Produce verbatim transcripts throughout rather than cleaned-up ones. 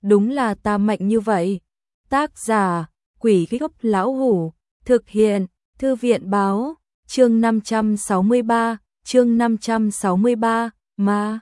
đúng là ta mạnh như vậy. Tác giả, Quỷ Gốc Lão Hủ, thực hiện, Thư viện Báo, chương năm trăm sáu mươi ba, chương năm trăm sáu mươi ba, ma.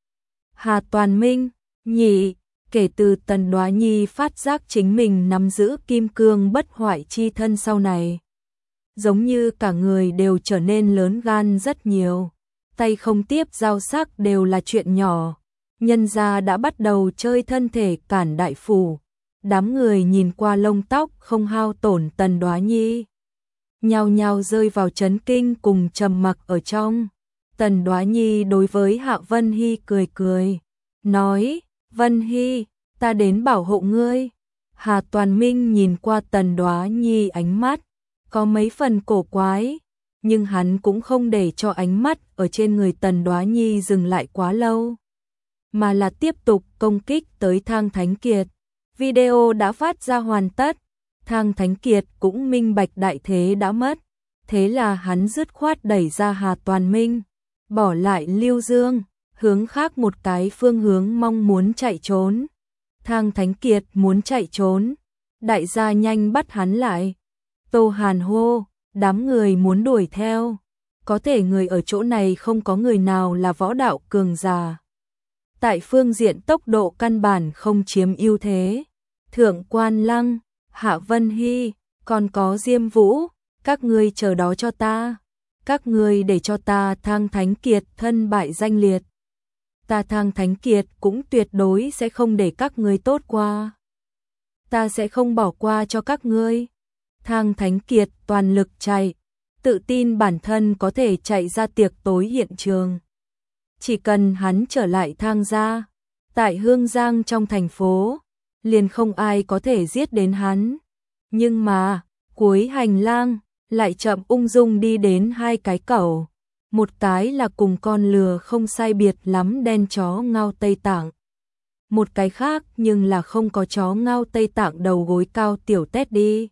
Hà Toàn Minh, nhị, kể từ Tần Đoá Nhi phát giác chính mình nắm giữ kim cương bất hoại chi thân sau này, giống như cả người đều trở nên lớn gan rất nhiều, tay không tiếp giao sắc đều là chuyện nhỏ, nhân gia đã bắt đầu chơi thân thể cản đại phủ. Đám người nhìn qua lông tóc không hao tổn Tần Đoá Nhi, nhao nhao rơi vào chấn kinh cùng trầm mặc ở trong. Tần Đoá Nhi đối với Hạ Vân Hy cười cười, nói, Vân Hy, ta đến bảo hộ ngươi. Hà Toàn Minh nhìn qua Tần Đoá Nhi ánh mắt, có mấy phần cổ quái, nhưng hắn cũng không để cho ánh mắt ở trên người Tần Đoá Nhi dừng lại quá lâu, mà là tiếp tục công kích tới Thang Thánh Kiệt. Video đã phát ra hoàn tất, Thang Thánh Kiệt cũng minh bạch đại thế đã mất, thế là hắn dứt khoát đẩy ra Hà Toàn Minh, bỏ lại Lưu Dương, hướng khác một cái phương hướng mong muốn chạy trốn. Thang Thánh Kiệt muốn chạy trốn, đại gia nhanh bắt hắn lại. Tô Hàn hô, đám người muốn đuổi theo, có thể người ở chỗ này không có người nào là võ đạo cường giả. Tại phương diện tốc độ căn bản không chiếm ưu thế. Thượng Quan Lăng, Hạ Vân Hy, còn có Diêm Vũ, các ngươi chờ đó cho ta. Các ngươi để cho ta Thang Thánh Kiệt thân bại danh liệt. Ta Thang Thánh Kiệt cũng tuyệt đối sẽ không để các ngươi tốt qua. Ta sẽ không bỏ qua cho các ngươi. Thang Thánh Kiệt toàn lực chạy, tự tin bản thân có thể chạy ra tiệc tối hiện trường. Chỉ cần hắn trở lại Thang gia, tại Hương Giang trong thành phố, liền không ai có thể giết đến hắn. Nhưng mà, cuối hành lang, lại chậm ung dung đi đến hai cái cẩu. Một cái là cùng con lừa không sai biệt lắm đen chó ngao Tây Tạng. Một cái khác nhưng là không có chó ngao Tây Tạng đầu gối cao tiểu tét đi.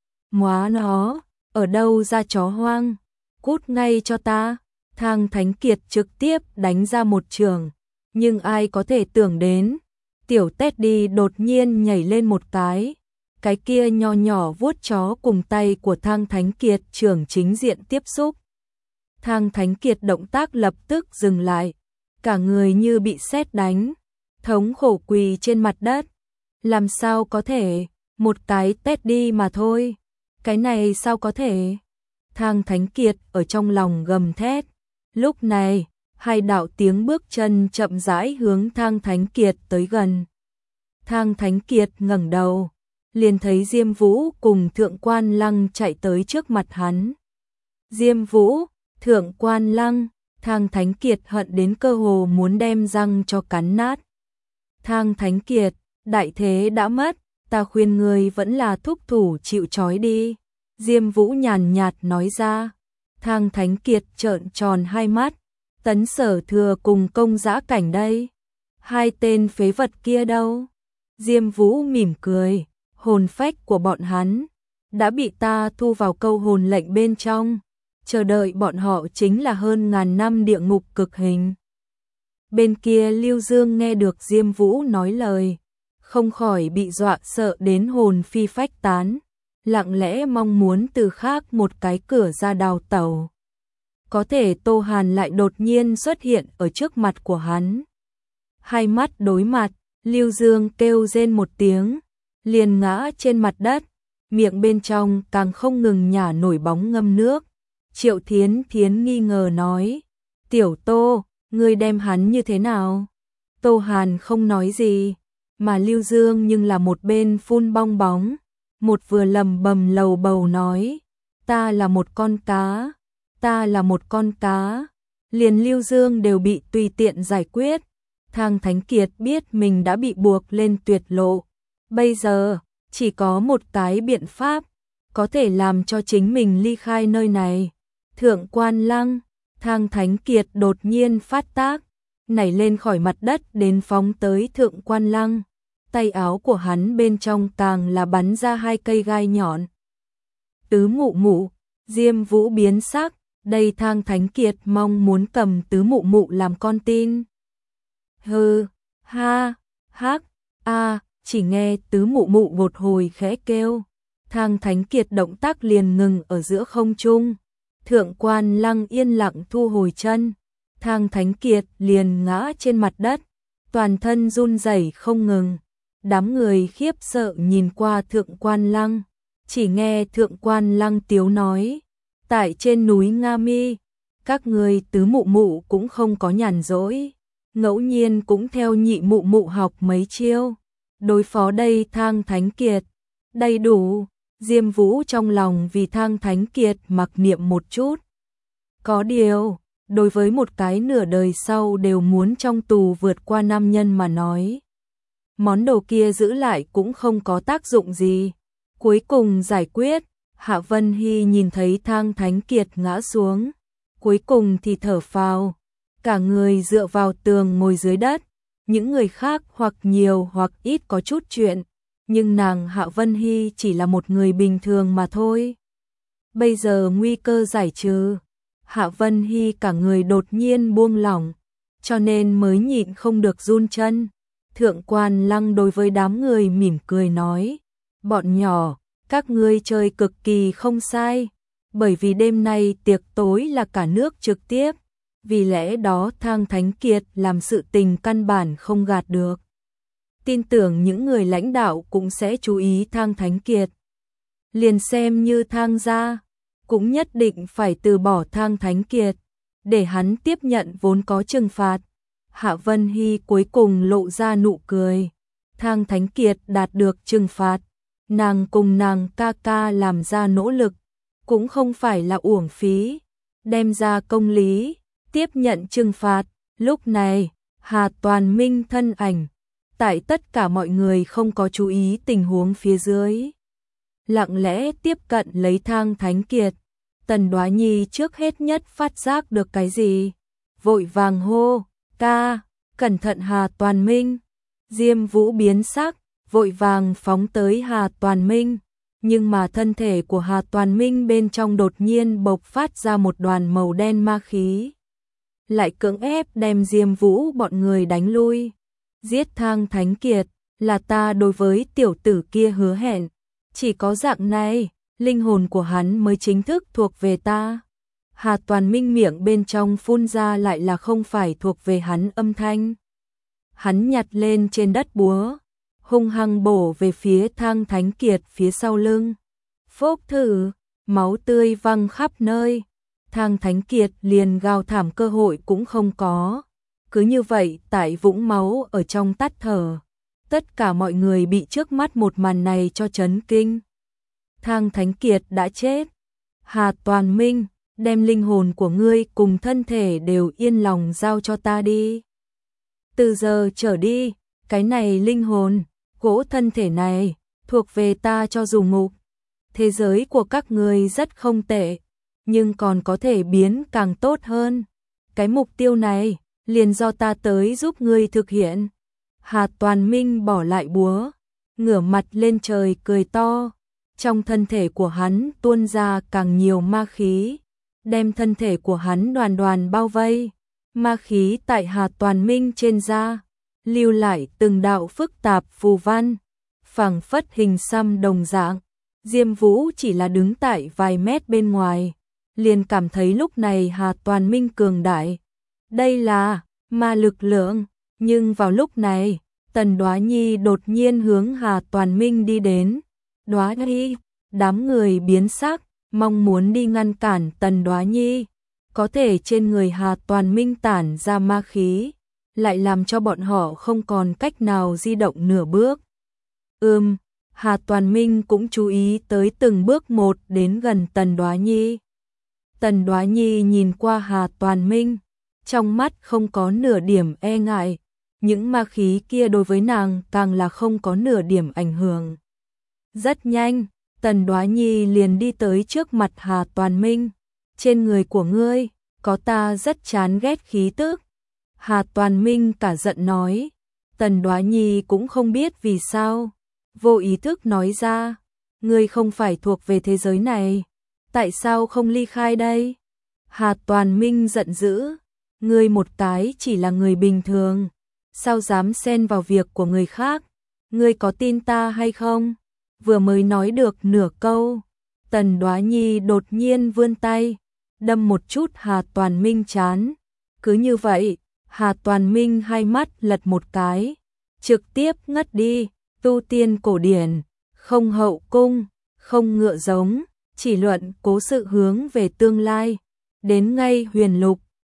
Móa nó, ở đâu ra chó hoang? Cút ngay cho ta. Thang Thánh Kiệt trực tiếp đánh ra một trường, nhưng ai có thể tưởng đến, tiểu Teddy đột nhiên nhảy lên một cái, cái kia nho nhỏ vuốt chó cùng tay của Thang Thánh Kiệt trường chính diện tiếp xúc. Thang Thánh Kiệt động tác lập tức dừng lại, cả người như bị sét đánh, thống khổ quỳ trên mặt đất. Làm sao có thể, một cái Teddy mà thôi, cái này sao có thể? Thang Thánh Kiệt ở trong lòng gầm thét. Lúc này, hai đạo tiếng bước chân chậm rãi hướng Thang Thánh Kiệt tới gần. Thang Thánh Kiệt ngẩng đầu, liền thấy Diêm Vũ cùng Thượng Quan Lăng chạy tới trước mặt hắn. Diêm Vũ, Thượng Quan Lăng, Thang Thánh Kiệt hận đến cơ hồ muốn đem răng cho cắn nát. Thang Thánh Kiệt, đại thế đã mất, ta khuyên ngươi vẫn là thúc thủ chịu trói đi. Diêm Vũ nhàn nhạt nói ra. Thang Thánh Kiệt trợn tròn hai mắt, Tấn Sở Thừa cùng Công Dã Cảnh đây, hai tên phế vật kia đâu? Diêm Vũ mỉm cười, hồn phách của bọn hắn đã bị ta thu vào câu hồn lệnh bên trong, chờ đợi bọn họ chính là hơn ngàn năm địa ngục cực hình. Bên kia Lưu Dương nghe được Diêm Vũ nói lời, không khỏi bị dọa sợ đến hồn phi phách tán, lặng lẽ mong muốn từ khác một cái cửa ra đào tẩu. Có thể Tô Hàn lại đột nhiên xuất hiện ở trước mặt của hắn. Hai mắt đối mặt, Lưu Dương kêu rên một tiếng, liền ngã trên mặt đất, miệng bên trong càng không ngừng nhả nổi bóng ngâm nước. Triệu Thiến Thiến nghi ngờ nói, Tiểu Tô, ngươi đem hắn như thế nào? Tô Hàn không nói gì, mà Lưu Dương nhưng là một bên phun bong bóng. Một vừa lầm bầm lầu bầu nói, ta là một con cá, ta là một con cá. Liền Lưu Dương đều bị tùy tiện giải quyết. Thang Thánh Kiệt biết mình đã bị buộc lên tuyệt lộ. Bây giờ, chỉ có một cái biện pháp, có thể làm cho chính mình ly khai nơi này. Thượng Quan Lăng, Thang Thánh Kiệt đột nhiên phát tác, nảy lên khỏi mặt đất đến phóng tới Thượng Quan Lăng. Tay áo của hắn bên trong càng là bắn ra hai cây gai nhọn. Tứ Mụ Mụ, Diêm Vũ biến sắc, đây Thang Thánh Kiệt mong muốn cầm Tứ Mụ Mụ làm con tin. Hừ, ha, hắc, a, chỉ nghe tứ mụ mụ một hồi khẽ kêu, Thang Thánh Kiệt động tác liền ngừng ở giữa không trung. Thượng Quan Lăng yên lặng thu hồi chân, Thang Thánh Kiệt liền ngã trên mặt đất, toàn thân run rẩy không ngừng. Đám người khiếp sợ nhìn qua Thượng Quan Lăng, chỉ nghe Thượng Quan Lăng tiếu nói, tại trên núi Nga Mi, các người tứ mụ mụ cũng không có nhàn rỗi, ngẫu nhiên cũng theo nhị mụ mụ học mấy chiêu, đối phó đây Thang Thánh Kiệt, đầy đủ. Diêm Vũ trong lòng vì Thang Thánh Kiệt mặc niệm một chút. Có điều, đối với một cái nửa đời sau đều muốn trong tù vượt qua nam nhân mà nói, món đồ kia giữ lại cũng không có tác dụng gì. Cuối cùng giải quyết, Hạ Vân Hy nhìn thấy Thang Thánh Kiệt ngã xuống, cuối cùng thì thở phào, cả người dựa vào tường ngồi dưới đất. Những người khác hoặc nhiều hoặc ít có chút chuyện, nhưng nàng Hạ Vân Hy chỉ là một người bình thường mà thôi. Bây giờ nguy cơ giải trừ, Hạ Vân Hy cả người đột nhiên buông lỏng, cho nên mới nhịn không được run chân. Thượng Quan Lăng đối với đám người mỉm cười nói, bọn nhỏ, các ngươi chơi cực kỳ không sai, bởi vì đêm nay tiệc tối là cả nước trực tiếp, vì lẽ đó Thang Thánh Kiệt làm sự tình căn bản không gạt được. Tin tưởng những người lãnh đạo cũng sẽ chú ý Thang Thánh Kiệt. Liền xem như Thang gia, cũng nhất định phải từ bỏ Thang Thánh Kiệt, để hắn tiếp nhận vốn có trừng phạt. Hạ Vân Hy cuối cùng lộ ra nụ cười. Thang Thánh Kiệt đạt được trừng phạt, nàng cùng nàng ca ca làm ra nỗ lực, cũng không phải là uổng phí, đem ra công lý, tiếp nhận trừng phạt. Lúc này, Hà Toàn Minh thân ảnh, tại tất cả mọi người không có chú ý tình huống phía dưới, lặng lẽ tiếp cận lấy Thang Thánh Kiệt. Tần Đoá Nhi trước hết nhất phát giác được cái gì, vội vàng hô, ca, cẩn thận Hà Toàn Minh. Diêm Vũ biến sắc, vội vàng phóng tới Hà Toàn Minh, nhưng mà thân thể của Hà Toàn Minh bên trong đột nhiên bộc phát ra một đoàn màu đen ma khí, lại cưỡng ép đem Diêm Vũ bọn người đánh lui. Giết Thang Thánh Kiệt là ta đối với tiểu tử kia hứa hẹn, chỉ có dạng này, linh hồn của hắn mới chính thức thuộc về ta. Hà Toàn Minh miệng bên trong phun ra lại là không phải thuộc về hắn âm thanh. Hắn nhặt lên trên đất búa, hung hăng bổ về phía Thang Thánh Kiệt phía sau lưng. Phốc thử, máu tươi văng khắp nơi. Thang Thánh Kiệt liền gào thảm cơ hội cũng không có. Cứ như vậy tại vũng máu ở trong tắt thở. Tất cả mọi người bị trước mắt một màn này cho chấn kinh. Thang Thánh Kiệt đã chết. Hà Toàn Minh, đem linh hồn của ngươi cùng thân thể đều yên lòng giao cho ta đi. Từ giờ trở đi, cái này linh hồn, gỗ thân thể này, thuộc về ta cho dù ngục. Thế giới của các ngươi rất không tệ, nhưng còn có thể biến càng tốt hơn. Cái mục tiêu này, liền do ta tới giúp ngươi thực hiện. Hà Toàn Minh bỏ lại búa, ngửa mặt lên trời cười to. Trong thân thể của hắn tuôn ra càng nhiều ma khí, đem thân thể của hắn đoàn đoàn bao vây. Ma khí tại Hà Toàn Minh trên da, lưu lại từng đạo phức tạp phù văn, phảng phất hình xăm đồng dạng. Diêm Vũ chỉ là đứng tại vài mét bên ngoài, liền cảm thấy lúc này Hà Toàn Minh cường đại. Đây là ma lực lượng, nhưng vào lúc này, Tần Đoá Nhi đột nhiên hướng Hà Toàn Minh đi đến. Đoá Nhi, đám người biến sắc, mong muốn đi ngăn cản Tần Đoá Nhi, có thể trên người Hà Toàn Minh tản ra ma khí, lại làm cho bọn họ không còn cách nào di động nửa bước. Ừm, Hà Toàn Minh cũng chú ý tới từng bước một đến gần Tần Đoá Nhi. Tần Đoá Nhi nhìn qua Hà Toàn Minh, trong mắt không có nửa điểm e ngại, những ma khí kia đối với nàng càng là không có nửa điểm ảnh hưởng. Rất nhanh, Tần Đoá Nhi liền đi tới trước mặt Hà Toàn Minh. Trên người của ngươi, có ta rất chán ghét khí tức. Hà Toàn Minh cả giận nói. Tần Đoá Nhi cũng không biết vì sao, vô ý thức nói ra, ngươi không phải thuộc về thế giới này, tại sao không ly khai đây? Hà Toàn Minh giận dữ, ngươi một cái chỉ là người bình thường, sao dám xen vào việc của người khác? ngươi có tin ta hay không? Vừa mới nói được nửa câu, Tần Đoá Nhi đột nhiên vươn tay, đâm một chút Hà Toàn Minh chán. Cứ như vậy, Hà Toàn Minh hai mắt lật một cái, trực tiếp ngất đi. Tu tiên cổ điển, không hậu cung, không ngựa giống, chỉ luận cố sự hướng về tương lai. Đến ngay huyền lục,